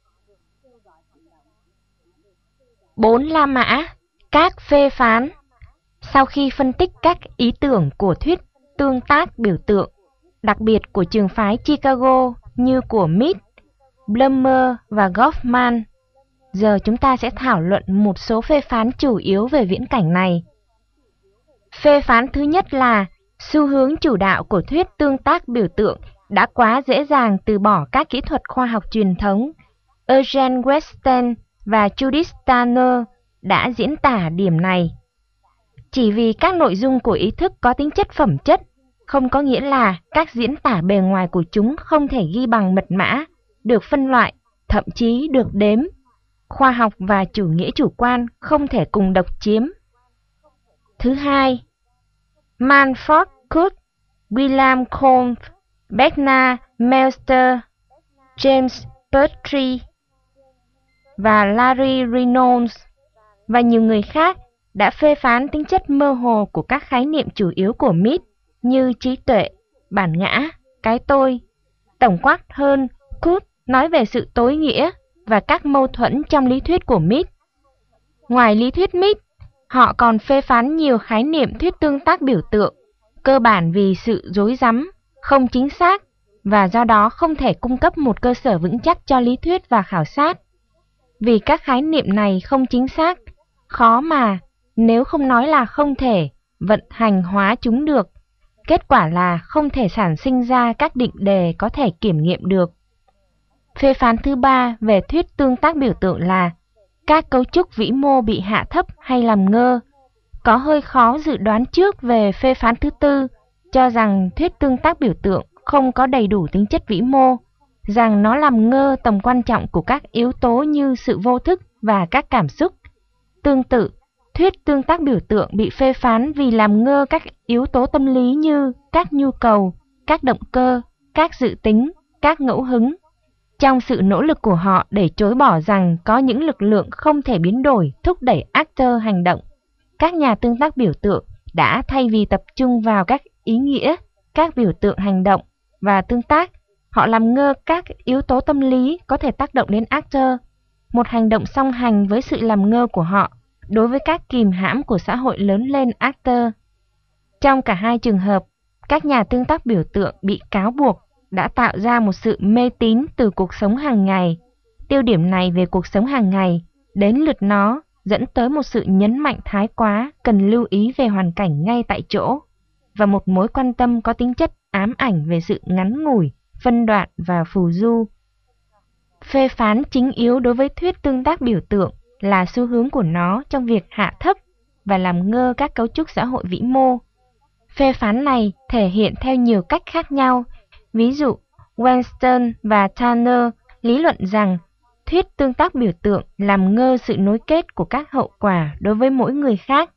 4 La Mã, các phê phán. Sau khi phân tích các ý tưởng của thuyết tương tác biểu tượng, đặc biệt của trường phái Chicago như của Mead, Blumer và Goffman, giờ chúng ta sẽ thảo luận một số phê phán chủ yếu về viễn cảnh này. Phê phán thứ nhất là xu hướng chủ đạo của thuyết tương tác biểu tượng đã quá dễ dàng từ bỏ các kỹ thuật khoa học truyền thống. Eugene Weston và Judith Turner đã diễn tả điểm này. Chỉ vì các nội dung của ý thức có tính chất phẩm chất, không có nghĩa là các diễn tả bề ngoài của chúng không thể ghi bằng mật mã, được phân loại, thậm chí được đếm. Khoa học và chủ nghĩa chủ quan không thể cùng độc chiếm. Thứ hai, Manford Cook, William Combe, Bernard Melster, James Petrie và Larry Reynolds và nhiều người khác đã phê phán tính chất mơ hồ của các khái niệm chủ yếu của Mead như trí tuệ, bản ngã, cái tôi. Tổng quát hơn, Cook nói về sự tối nghĩa và các mâu thuẫn trong lý thuyết của Mead. Ngoài lý thuyết Mead, họ còn phê phán nhiều khái niệm thuyết tương tác biểu tượng, cơ bản vì sự rối rắm, không chính xác và do đó không thể cung cấp một cơ sở vững chắc cho lý thuyết và khảo sát. Vì các khái niệm này không chính xác, khó mà, nếu không nói là không thể, vận hành hóa chúng được. Kết quả là không thể sản sinh ra các định đề có thể kiểm nghiệm được. Phê phán thứ ba về thuyết tương tác biểu tượng là các cấu trúc vĩ mô bị hạ thấp hay làm ngơ. Có hơi khó dự đoán trước về phê phán thứ tư, cho rằng thuyết tương tác biểu tượng không có đầy đủ tính chất vĩ mô, rằng nó làm ngơ tầm quan trọng của các yếu tố như sự vô thức và các cảm xúc. Tương tự, thuyết tương tác biểu tượng bị phê phán vì làm ngơ các yếu tố tâm lý như các nhu cầu, các động cơ, các dự tính, các ngẫu hứng. Trong sự nỗ lực của họ để chối bỏ rằng có những lực lượng không thể biến đổi thúc đẩy actor hành động, các nhà tương tác biểu tượng đã thay vì tập trung vào các ý nghĩa, các biểu tượng hành động và tương tác, họ làm ngơ các yếu tố tâm lý có thể tác động đến actor, một hành động song hành với sự làm ngơ của họ đối với các kìm hãm của xã hội lớn lên actor. Trong cả hai trường hợp, các nhà tương tác biểu tượng bị cáo buộc đã tạo ra một sự mê tín từ cuộc sống hàng ngày. Tiêu điểm này về cuộc sống hàng ngày, đến lượt nó dẫn tới một sự nhấn mạnh thái quá cần lưu ý về hoàn cảnh ngay tại chỗ, và một mối quan tâm có tính chất ám ảnh về sự ngắn ngủi, phân đoạn và phù du. Phê phán chính yếu đối với thuyết tương tác biểu tượng là xu hướng của nó trong việc hạ thấp và làm ngơ các cấu trúc xã hội vĩ mô. Phê phán này thể hiện theo nhiều cách khác nhau. Ví dụ, Weston và Turner lý luận rằng thuyết tương tác biểu tượng làm ngơ sự nối kết của các hậu quả đối với mỗi người khác.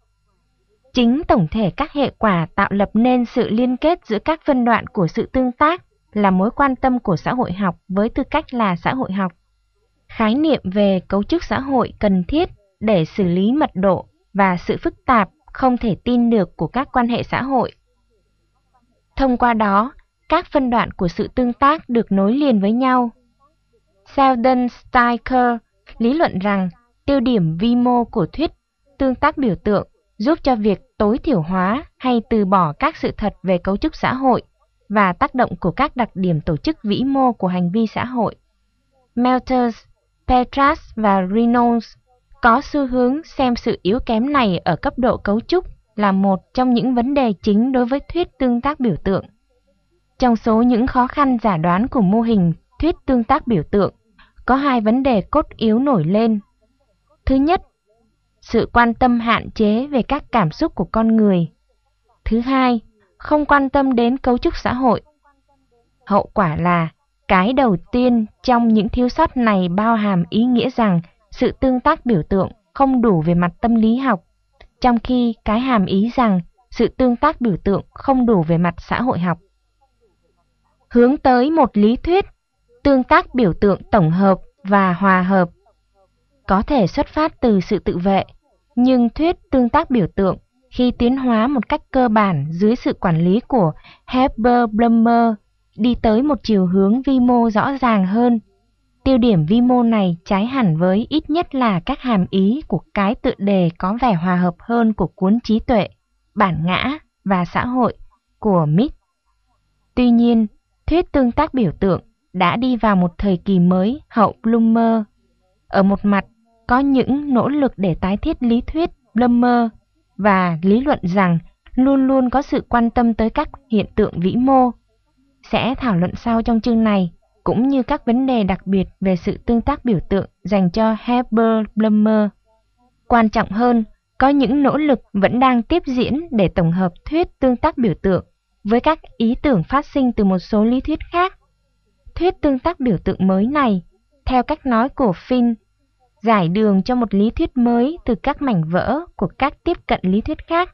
Chính tổng thể các hệ quả tạo lập nên sự liên kết giữa các phân đoạn của sự tương tác là mối quan tâm của xã hội học với tư cách là xã hội học. Khái niệm về cấu trúc xã hội cần thiết để xử lý mật độ và sự phức tạp không thể tin được của các quan hệ xã hội. Thông qua đó, các phân đoạn của sự tương tác được nối liền với nhau. Sheldon Steiker lý luận rằng tiêu điểm vi mô của thuyết tương tác biểu tượng giúp cho việc tối thiểu hóa hay từ bỏ các sự thật về cấu trúc xã hội và tác động của các đặc điểm tổ chức vĩ mô của hành vi xã hội. Malthus, Petras và Reynolds có xu hướng xem sự yếu kém này ở cấp độ cấu trúc là một trong những vấn đề chính đối với thuyết tương tác biểu tượng. Trong số những khó khăn giả đoán của mô hình thuyết tương tác biểu tượng, có hai vấn đề cốt yếu nổi lên. Thứ nhất, sự quan tâm hạn chế về các cảm xúc của con người. Thứ hai, không quan tâm đến cấu trúc xã hội. Hậu quả là cái đầu tiên trong những thiếu sót này bao hàm ý nghĩa rằng sự tương tác biểu tượng không đủ về mặt tâm lý học, trong khi cái hàm ý rằng sự tương tác biểu tượng không đủ về mặt xã hội học. Hướng tới một lý thuyết tương tác biểu tượng tổng hợp và hòa hợp có thể xuất phát từ sự tự vệ, nhưng thuyết tương tác biểu tượng khi tiến hóa một cách cơ bản dưới sự quản lý của Herbert Blumer đi tới một chiều hướng vi mô rõ ràng hơn. Tiêu điểm vi mô này trái hẳn với ít nhất là các hàm ý của cái tựa đề có vẻ hòa hợp hơn của cuốn Trí tuệ, Bản ngã và xã hội của Mitt. Tuy nhiên, thuyết tương tác biểu tượng đã đi vào một thời kỳ mới hậu Blumer. Ở một mặt, có những nỗ lực để tái thiết lý thuyết Blumer và lý luận rằng luôn luôn có sự quan tâm tới các hiện tượng vĩ mô. Sẽ thảo luận sau trong chương này, cũng như các vấn đề đặc biệt về sự tương tác biểu tượng dành cho Herbert Blumer. Quan trọng hơn, có những nỗ lực vẫn đang tiếp diễn để tổng hợp thuyết tương tác biểu tượng với các ý tưởng phát sinh từ một số lý thuyết khác. Thuyết tương tác biểu tượng mới này, theo cách nói của Finn, giải đường cho một lý thuyết mới từ các mảnh vỡ của các tiếp cận lý thuyết khác.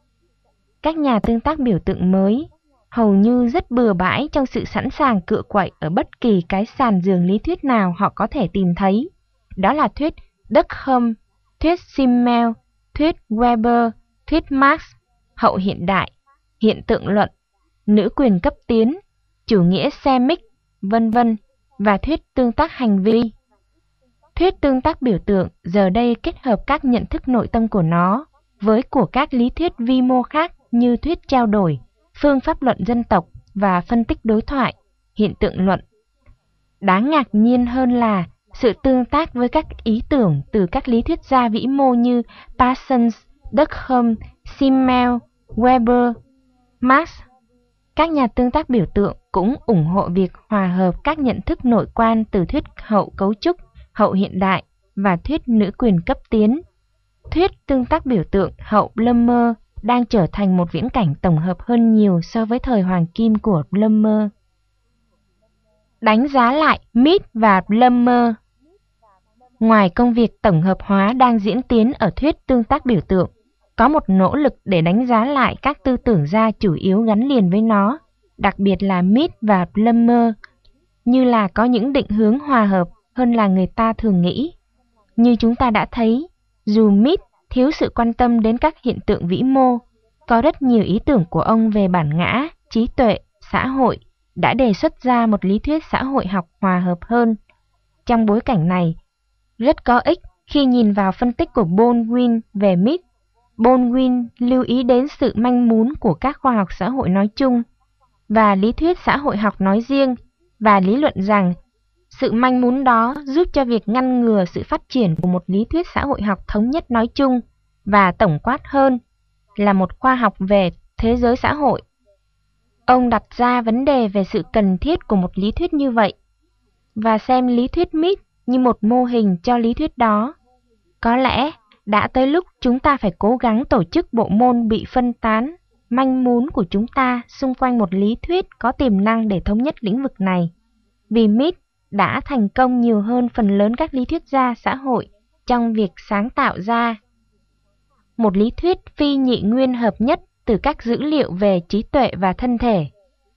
Các nhà tương tác biểu tượng mới hầu như rất bừa bãi trong sự sẵn sàng cựa quậy ở bất kỳ cái sàn giường lý thuyết nào họ có thể tìm thấy. Đó là thuyết Durkheim, thuyết Simmel, thuyết Weber, thuyết Marx, hậu hiện đại, hiện tượng luận, nữ quyền cấp tiến, chủ nghĩa semic, vân vân, và thuyết tương tác hành vi. Thuyết tương tác biểu tượng giờ đây kết hợp các nhận thức nội tâm của nó với của các lý thuyết vi mô khác như thuyết trao đổi, phương pháp luận dân tộc và phân tích đối thoại, hiện tượng luận. Đáng ngạc nhiên hơn là sự tương tác với các ý tưởng từ các lý thuyết gia vĩ mô như Parsons, Durkheim, Simmel, Weber, Marx. Các nhà tương tác biểu tượng cũng ủng hộ việc hòa hợp các nhận thức nội quan từ thuyết hậu cấu trúc, hậu hiện đại và thuyết nữ quyền cấp tiến. Thuyết tương tác biểu tượng hậu Blumer đang trở thành một viễn cảnh tổng hợp hơn nhiều so với thời hoàng kim của Blumer. Đánh giá lại Mitt và Blumer. Ngoài công việc tổng hợp hóa đang diễn tiến ở thuyết tương tác biểu tượng, có một nỗ lực để đánh giá lại các tư tưởng gia chủ yếu gắn liền với nó, đặc biệt là Mitt và Blumer, như là có những định hướng hòa hợp hơn là người ta thường nghĩ. Như chúng ta đã thấy, dù Mitt thiếu sự quan tâm đến các hiện tượng vĩ mô, có rất nhiều ý tưởng của ông về bản ngã, trí tuệ, xã hội đã đề xuất ra một lý thuyết xã hội học hòa hợp hơn. Trong bối cảnh này, rất có ích khi nhìn vào phân tích của Baldwin về Mitt. Baldwin lưu ý đến sự manh mún của các khoa học xã hội nói chung và lý thuyết xã hội học nói riêng, và lý luận rằng sự manh mún đó giúp cho việc ngăn ngừa sự phát triển của một lý thuyết xã hội học thống nhất nói chung và tổng quát hơn là một khoa học về thế giới xã hội. Ông đặt ra vấn đề về sự cần thiết của một lý thuyết như vậy và xem lý thuyết Mitt như một mô hình cho lý thuyết đó. Có lẽ đã tới lúc chúng ta phải cố gắng tổ chức bộ môn bị phân tán, manh mún của chúng ta xung quanh một lý thuyết có tiềm năng để thống nhất lĩnh vực này. Vì Mitt đã thành công nhiều hơn phần lớn các lý thuyết gia xã hội trong việc sáng tạo ra một lý thuyết phi nhị nguyên hợp nhất từ các dữ liệu về trí tuệ và thân thể.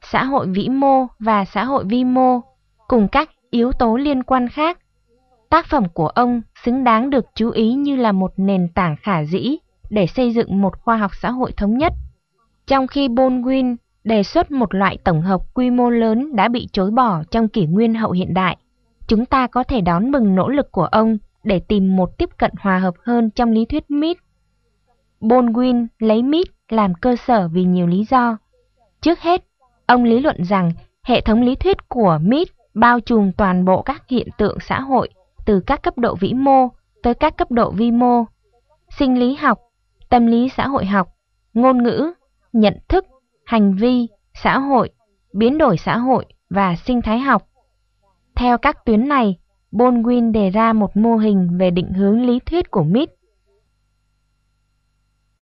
xã hội vĩ mô và xã hội vi mô, cùng các yếu tố liên quan khác. Tác phẩm của ông xứng đáng được chú ý như là một nền tảng khả dĩ để xây dựng một khoa học xã hội thống nhất. Trong khi Baldwin đề xuất một loại tổng hợp quy mô lớn đã bị chối bỏ trong kỷ nguyên hậu hiện đại, chúng ta có thể đón mừng nỗ lực của ông để tìm một tiếp cận hòa hợp hơn trong lý thuyết Mead. Baldwin lấy Mead làm cơ sở vì nhiều lý do. Trước hết, ông lý luận rằng hệ thống lý thuyết của Mead bao trùm toàn bộ các hiện tượng xã hội từ các cấp độ vĩ mô tới các cấp độ vi mô: sinh lý học, tâm lý xã hội học, ngôn ngữ, nhận thức, hành vi, xã hội, biến đổi xã hội và sinh thái học. Theo các tuyến này, Baldwin đề ra một mô hình về định hướng lý thuyết của Mead